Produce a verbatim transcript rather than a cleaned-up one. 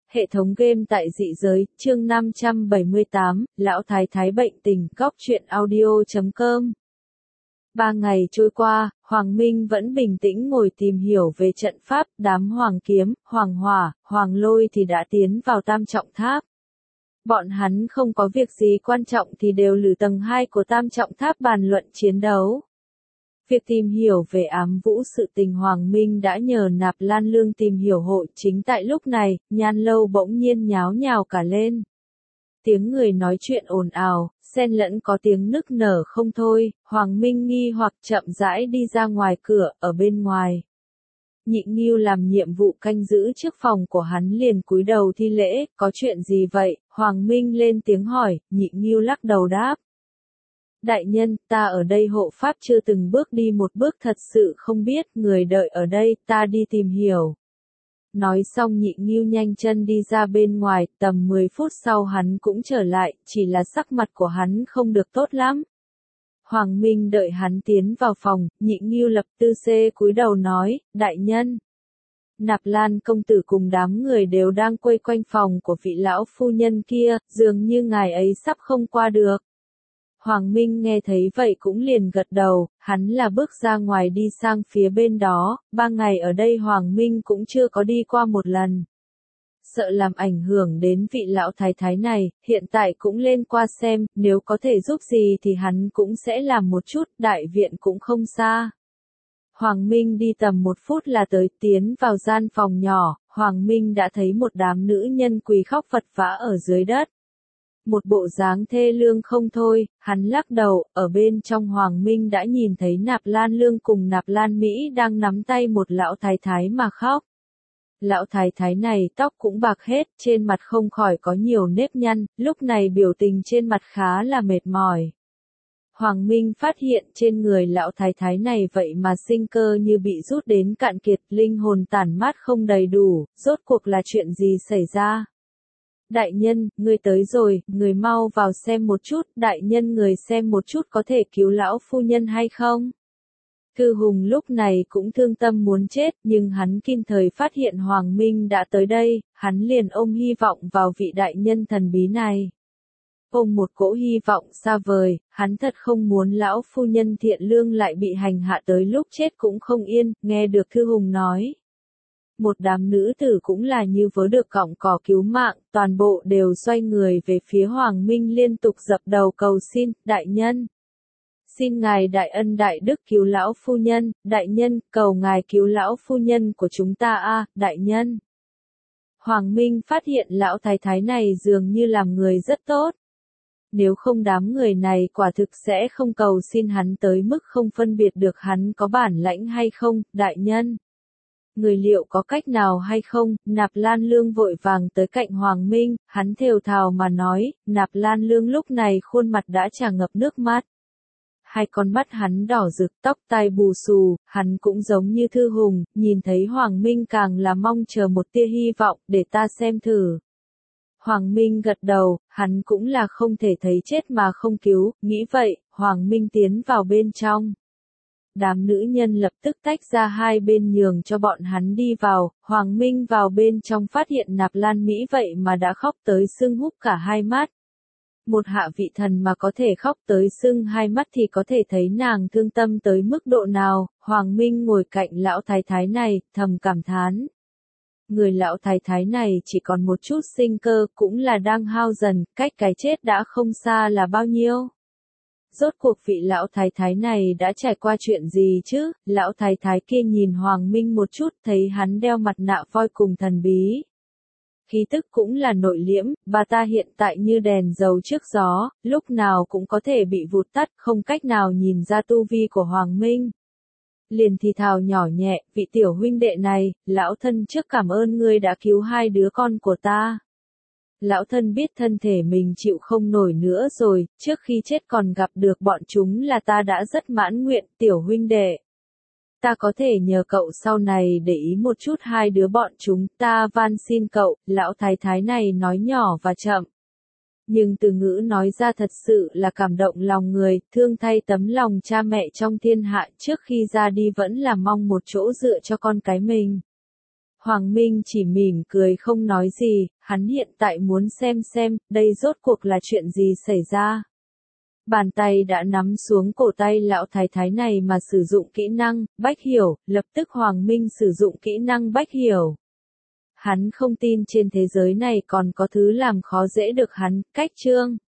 Hệ thống game tại dị giới, chương năm trăm bảy mươi tám, Lão Thái Thái bệnh tình, góc truyện audio chấm com. Ba ngày trôi qua, Hoàng Minh vẫn bình tĩnh ngồi tìm hiểu về trận pháp, đám Hoàng Kiếm, Hoàng Hỏa, Hoàng Lôi thì đã tiến vào Tam Trọng Tháp. Bọn hắn không có việc gì quan trọng thì đều lử tầng hai của Tam Trọng Tháp bàn luận chiến đấu. Việc tìm hiểu về ám vũ sự tình Hoàng Minh đã nhờ Nạp Lan Lương tìm hiểu hộ. Chính tại lúc này, Nhan Lâu bỗng nhiên nháo nhào cả lên. Tiếng người nói chuyện ồn ào, xen lẫn có tiếng nức nở không thôi. Hoàng Minh nghi hoặc chậm rãi đi ra ngoài cửa, ở bên ngoài. Nhị Nghiêu làm nhiệm vụ canh giữ trước phòng của hắn liền cúi đầu thi lễ, có chuyện gì vậy? Hoàng Minh lên tiếng hỏi, Nhị Nghiêu lắc đầu đáp. Đại nhân, ta ở đây hộ pháp chưa từng bước đi một bước thật sự không biết, người đợi ở đây, ta đi tìm hiểu. Nói xong Nhị Nghiêu nhanh chân đi ra bên ngoài, tầm mười phút sau hắn cũng trở lại, chỉ là sắc mặt của hắn không được tốt lắm. Hoàng Minh đợi hắn tiến vào phòng, Nhị Nghiêu lập tư xê cúi đầu nói, đại nhân. Nạp Lan công tử cùng đám người đều đang quây quanh phòng của vị lão phu nhân kia, dường như ngài ấy sắp không qua được. Hoàng Minh nghe thấy vậy cũng liền gật đầu, hắn là bước ra ngoài đi sang phía bên đó, ba ngày ở đây Hoàng Minh cũng chưa có đi qua một lần. Sợ làm ảnh hưởng đến vị lão thái thái này, hiện tại cũng lên qua xem, nếu có thể giúp gì thì hắn cũng sẽ làm một chút, đại viện cũng không xa. Hoàng Minh đi tầm một phút là tới, tiến vào gian phòng nhỏ, Hoàng Minh đã thấy một đám nữ nhân quỳ khóc vật vã ở dưới đất. Một bộ dáng thê lương không thôi, hắn lắc đầu, ở bên trong Hoàng Minh đã nhìn thấy Nạp Lan Lương cùng Nạp Lan Mỹ đang nắm tay một lão thái thái mà khóc. Lão thái thái này tóc cũng bạc hết, trên mặt không khỏi có nhiều nếp nhăn, lúc này biểu tình trên mặt khá là mệt mỏi. Hoàng Minh phát hiện trên người lão thái thái này vậy mà sinh cơ như bị rút đến cạn kiệt, linh hồn tản mát không đầy đủ, rốt cuộc là chuyện gì xảy ra? Đại nhân, người tới rồi, người mau vào xem một chút, đại nhân người xem một chút có thể cứu lão phu nhân hay không? Thư Hùng lúc này cũng thương tâm muốn chết, nhưng hắn kịp thời phát hiện Hoàng Minh đã tới đây, hắn liền ôm hy vọng vào vị đại nhân thần bí này. Ôm một cỗ hy vọng xa vời, hắn thật không muốn lão phu nhân thiện lương lại bị hành hạ tới lúc chết cũng không yên, nghe được Thư Hùng nói. Một đám nữ tử cũng là như vớ được cọng cỏ cứu mạng, toàn bộ đều xoay người về phía Hoàng Minh liên tục dập đầu cầu xin, đại nhân. Xin ngài đại ân đại đức cứu lão phu nhân, đại nhân, cầu ngài cứu lão phu nhân của chúng ta a, đại nhân. Hoàng Minh phát hiện lão thái thái này dường như làm người rất tốt. Nếu không đám người này quả thực sẽ không cầu xin hắn tới mức không phân biệt được hắn có bản lãnh hay không, đại nhân. Người liệu có cách nào hay không? Nạp Lan Lương vội vàng tới cạnh Hoàng Minh, hắn thều thào mà nói, Nạp Lan Lương lúc này khuôn mặt đã tràn ngập nước mắt. Hai con mắt hắn đỏ rực, tóc tai bù xù, hắn cũng giống như Thư Hùng, nhìn thấy Hoàng Minh càng là mong chờ một tia hy vọng, để ta xem thử. Hoàng Minh gật đầu, hắn cũng là không thể thấy chết mà không cứu, nghĩ vậy, Hoàng Minh tiến vào bên trong. Đám nữ nhân lập tức tách ra hai bên nhường cho bọn hắn đi vào, Hoàng Minh vào bên trong phát hiện Nạp Lan Mỹ vậy mà đã khóc tới sưng húp cả hai mắt. Một hạ vị thần mà có thể khóc tới sưng hai mắt thì có thể thấy nàng thương tâm tới mức độ nào, Hoàng Minh ngồi cạnh lão thái thái này, thầm cảm thán. Người lão thái thái này chỉ còn một chút sinh cơ cũng là đang hao dần, cách cái chết đã không xa là bao nhiêu. Rốt cuộc vị lão thái thái này đã trải qua chuyện gì chứ? Lão thái thái kia nhìn Hoàng Minh một chút thấy hắn đeo mặt nạ voi cùng thần bí. Khí tức cũng là nội liễm, bà ta hiện tại như đèn dầu trước gió, lúc nào cũng có thể bị vụt tắt, không cách nào nhìn ra tu vi của Hoàng Minh. Liền thì thào nhỏ nhẹ, vị tiểu huynh đệ này, lão thân trước cảm ơn ngươi đã cứu hai đứa con của ta. Lão thân biết thân thể mình chịu không nổi nữa rồi, trước khi chết còn gặp được bọn chúng là ta đã rất mãn nguyện, tiểu huynh đệ. Ta có thể nhờ cậu sau này để ý một chút hai đứa bọn chúng, ta van xin cậu, lão thái thái này nói nhỏ và chậm. Nhưng từ ngữ nói ra thật sự là cảm động lòng người, thương thay tấm lòng cha mẹ trong thiên hạ, trước khi ra đi vẫn là mong một chỗ dựa cho con cái mình. Hoàng Minh chỉ mỉm cười không nói gì, hắn hiện tại muốn xem xem, đây rốt cuộc là chuyện gì xảy ra. Bàn tay đã nắm xuống cổ tay lão thái thái này mà sử dụng kỹ năng, bách hiểu, lập tức Hoàng Minh sử dụng kỹ năng bách hiểu. Hắn không tin trên thế giới này còn có thứ làm khó dễ được hắn, cách chương.